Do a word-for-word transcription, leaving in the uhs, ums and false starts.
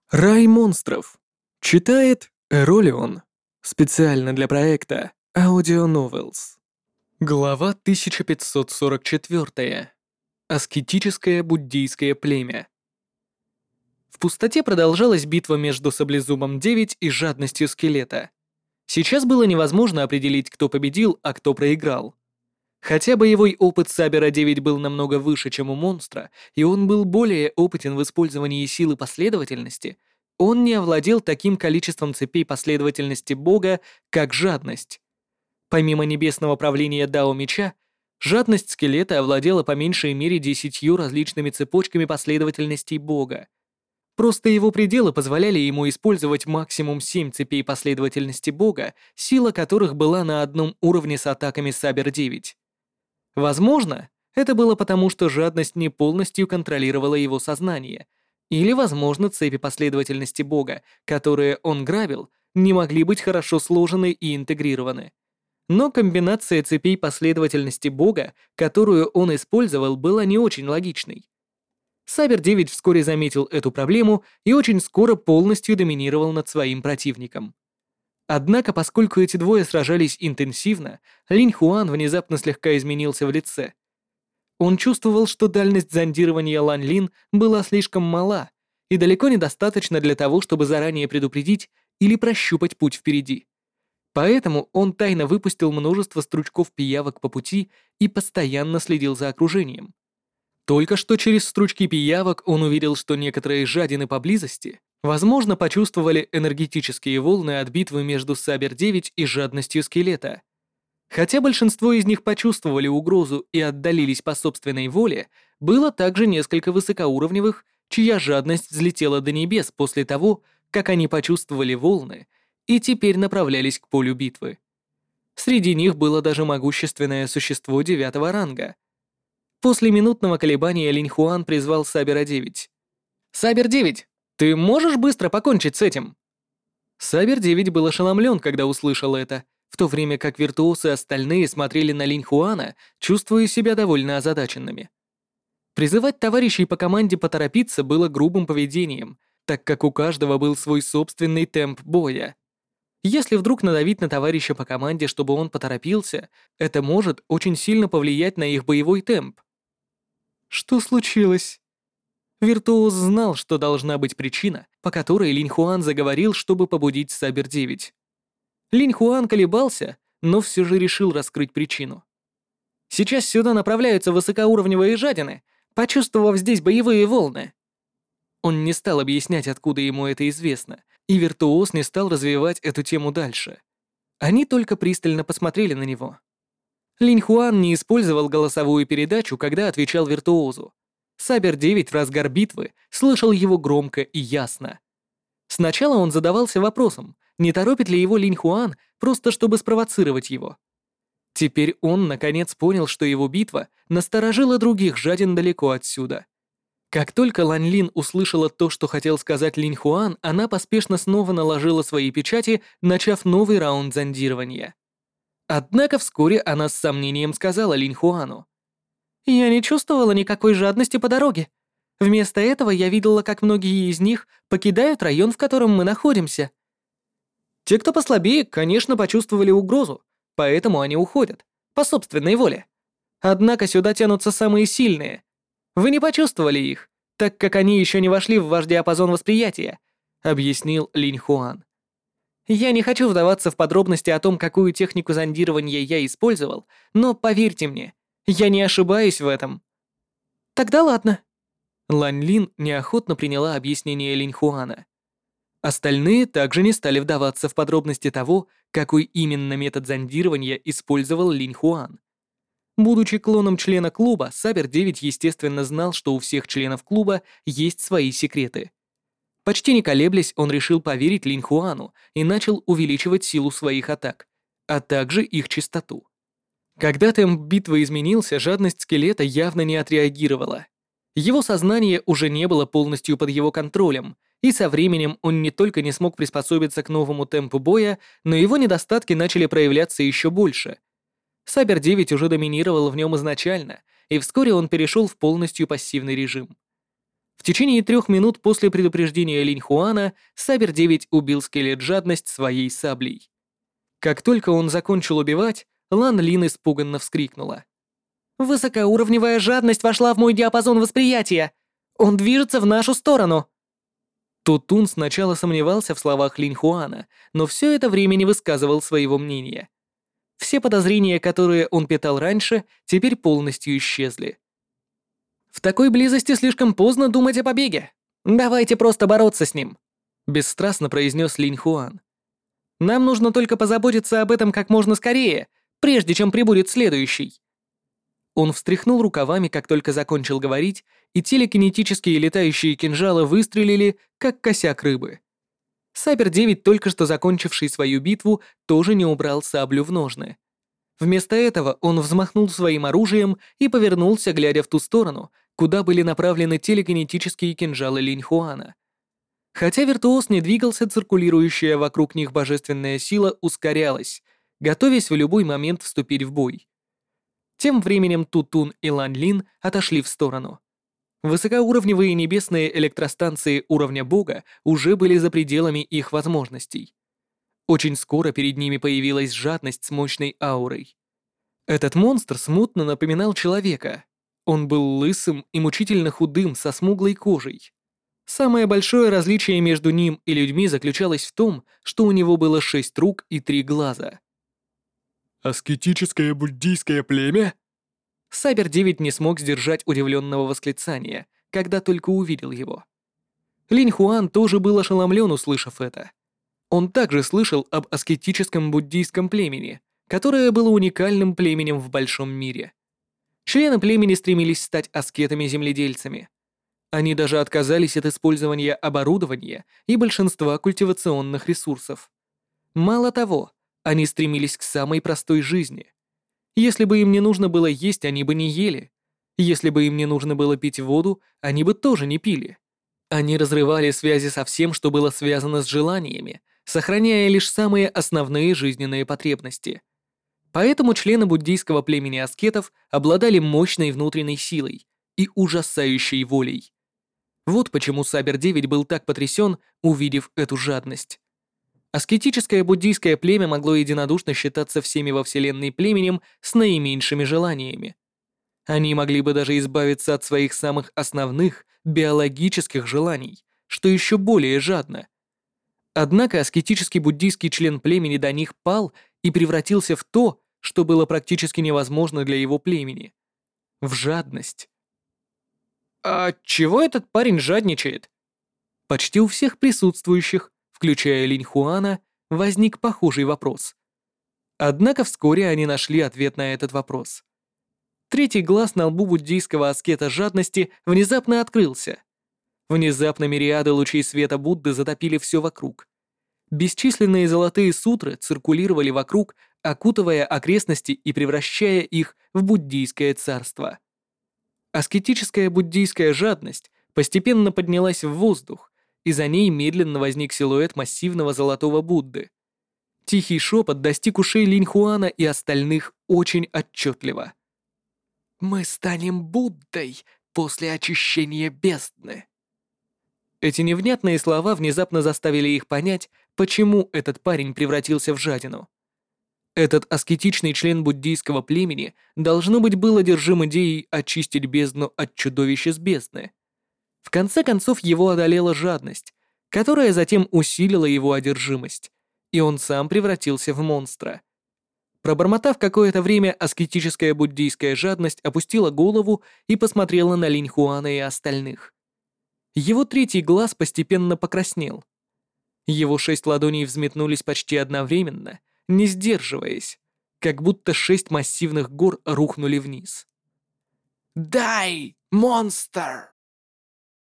Рай монстров. Читает Эролион. Специально для проекта Audio Novels. Глава тысяча пятьсот сорок четыре. Аскетическое буддийское племя. В пустоте продолжалась битва между Саблезубом девять и жадностью скелета. Сейчас было невозможно определить, кто победил, а кто проиграл. Хотя боевой опыт Сабера девять был намного выше, чем у монстра, и он был более опытен в использовании силы последовательности, он не овладел таким количеством цепей последовательности Бога, как жадность. Помимо небесного правления Дао Меча, жадность скелета овладела по меньшей мере десятью различными цепочками последовательностей Бога. Просто его пределы позволяли ему использовать максимум семь цепей последовательности Бога, сила которых была на одном уровне с атаками Сабер девять. Возможно, это было потому, что жадность не полностью контролировала его сознание, или, возможно, цепи последовательности Бога, которые он грабил, не могли быть хорошо сложены и интегрированы. Но комбинация цепей последовательности Бога, которую он использовал, была не очень логичной. Сабер девять вскоре заметил эту проблему и очень скоро полностью доминировал над своим противником. Однако, поскольку эти двое сражались интенсивно, Линь Хуан внезапно слегка изменился в лице. Он чувствовал, что дальность зондирования Лань Лин была слишком мала и далеко недостаточно для того, чтобы заранее предупредить или прощупать путь впереди. Поэтому он тайно выпустил множество стручков пиявок по пути и постоянно следил за окружением. Только что через стручки пиявок он увидел, что некоторые жадины поблизости, возможно, почувствовали энергетические волны от битвы между Сабер девять и жадностью скелета. Хотя большинство из них почувствовали угрозу и отдалились по собственной воле, было также несколько высокоуровневых, чья жадность взлетела до небес после того, как они почувствовали волны и теперь направлялись к полю битвы. Среди них было даже могущественное существо девятого ранга. После минутного колебания Линь Хуан призвал Сабера девять. «Сабер девять, ты можешь быстро покончить с этим?» Сабер девять был ошеломлен, когда услышал это, в то время как виртуосы остальные смотрели на Линь Хуана, чувствуя себя довольно озадаченными. Призывать товарищей по команде поторопиться было грубым поведением, так как у каждого был свой собственный темп боя. Если вдруг надавить на товарища по команде, чтобы он поторопился, это может очень сильно повлиять на их боевой темп. Что случилось? Виртуоз знал, что должна быть причина, по которой Линь Хуан заговорил, чтобы побудить Сабер девять. Линь Хуан колебался, но все же решил раскрыть причину. «Сейчас сюда направляются высокоуровневые жадины, почувствовав здесь боевые волны». Он не стал объяснять, откуда ему это известно, и Виртуоз не стал развивать эту тему дальше. Они только пристально посмотрели на него. Линь Хуан не использовал голосовую передачу, когда отвечал Виртуозу. Сабер девять в разгар битвы слышал его громко и ясно. Сначала он задавался вопросом, не торопит ли его Линь Хуан, просто чтобы спровоцировать его. Теперь он наконец понял, что его битва насторожила других жадин далеко отсюда. Как только Лань Лин услышала то, что хотел сказать Линь Хуан, она поспешно снова наложила свои печати, начав новый раунд зондирования. Однако вскоре она с сомнением сказала Линь Хуану: «Я не чувствовала никакой жадности по дороге. Вместо этого я видела, как многие из них покидают район, в котором мы находимся». Те, кто послабее, конечно, почувствовали угрозу, поэтому они уходят, по собственной воле. Однако сюда тянутся самые сильные. Вы не почувствовали их, так как они еще не вошли в ваш диапазон восприятия, объяснил Линь Хуан. Я не хочу вдаваться в подробности о том, какую технику зондирования я использовал, но поверьте мне, я не ошибаюсь в этом. Тогда ладно. Лань Лин неохотно приняла объяснение Линь Хуана. Остальные также не стали вдаваться в подробности того, какой именно метод зондирования использовал Линь Хуан. Будучи клоном члена клуба, Сабер девять естественно знал, что у всех членов клуба есть свои секреты. Почти не колеблясь, он решил поверить Линь Хуану и начал увеличивать силу своих атак, а также их частоту. Когда темп битвы изменился, жадность скелета явно не отреагировала. Его сознание уже не было полностью под его контролем, и со временем он не только не смог приспособиться к новому темпу боя, но его недостатки начали проявляться еще больше. Сабер девять уже доминировал в нем изначально, и вскоре он перешел в полностью пассивный режим. В течение трех минут после предупреждения Линь Хуана Сабер девять убил скелет жадность своей саблей. Как только он закончил убивать, Лан Лин испуганно вскрикнула. «Высокоуровневая жадность вошла в мой диапазон восприятия! Он движется в нашу сторону!» Тутун сначала сомневался в словах Линь Хуана, но все это время не высказывал своего мнения. Все подозрения, которые он питал раньше, теперь полностью исчезли. «В такой близости слишком поздно думать о побеге. Давайте просто бороться с ним», — бесстрастно произнес Линь Хуан. «Нам нужно только позаботиться об этом как можно скорее, прежде чем прибудет следующий». Он встряхнул рукавами, как только закончил говорить, и телекинетические летающие кинжалы выстрелили, как косяк рыбы. Сабер девять, только что закончивший свою битву, тоже не убрал саблю в ножны. Вместо этого он взмахнул своим оружием и повернулся, глядя в ту сторону, куда были направлены телекинетические кинжалы Линь Хуана. Хотя виртуоз не двигался, циркулирующая вокруг них божественная сила ускорялась, готовясь в любой момент вступить в бой. Тем временем Тутун и Лан Лин отошли в сторону. Высокоуровневые небесные электростанции уровня Бога уже были за пределами их возможностей. Очень скоро перед ними появилась жадность с мощной аурой. Этот монстр смутно напоминал человека. Он был лысым и мучительно худым, со смуглой кожей. Самое большое различие между ним и людьми заключалось в том, что у него было шесть рук и три глаза. «Аскетическое буддийское племя?» Сабер девять не смог сдержать удивленного восклицания, когда только увидел его. Линь Хуан тоже был ошеломлен, услышав это. Он также слышал об аскетическом буддийском племени, которое было уникальным племенем в большом мире. Члены племени стремились стать аскетами-земледельцами. Они даже отказались от использования оборудования и большинства культивационных ресурсов. Мало того, они стремились к самой простой жизни. Если бы им не нужно было есть, они бы не ели. Если бы им не нужно было пить воду, они бы тоже не пили. Они разрывали связи со всем, что было связано с желаниями, сохраняя лишь самые основные жизненные потребности. Поэтому члены буддийского племени аскетов обладали мощной внутренней силой и ужасающей волей. Вот почему Сабер девять был так потрясен, увидев эту жадность. Аскетическое буддийское племя могло единодушно считаться всеми во Вселенной племенем с наименьшими желаниями. Они могли бы даже избавиться от своих самых основных биологических желаний, что еще более жадно. Однако аскетический буддийский член племени до них пал и превратился в то, что было практически невозможно для его племени. В жадность. «А чего этот парень жадничает?» Почти у всех присутствующих, включая Линь Хуана, возник похожий вопрос. Однако вскоре они нашли ответ на этот вопрос. Третий глаз на лбу буддийского аскета жадности внезапно открылся. Внезапно мириады лучей света Будды затопили все вокруг. Бесчисленные золотые сутры циркулировали вокруг, окутывая окрестности и превращая их в буддийское царство. Аскетическая буддийская жадность постепенно поднялась в воздух, и за ней медленно возник силуэт массивного золотого Будды. Тихий шепот достиг ушей Линь Хуана и остальных очень отчетливо. «Мы станем Буддой после очищения бездны». Эти невнятные слова внезапно заставили их понять, почему этот парень превратился в жадину. Этот аскетичный член буддийского племени должно быть был одержим идеей очистить бездну от чудовища с бездны. В конце концов его одолела жадность, которая затем усилила его одержимость, и он сам превратился в монстра. Пробормотав какое-то время, аскетическая буддийская жадность опустила голову и посмотрела на Линь Хуана и остальных. Его третий глаз постепенно покраснел. Его шесть ладоней взметнулись почти одновременно, не сдерживаясь, как будто шесть массивных гор рухнули вниз. «Дай, монстр!»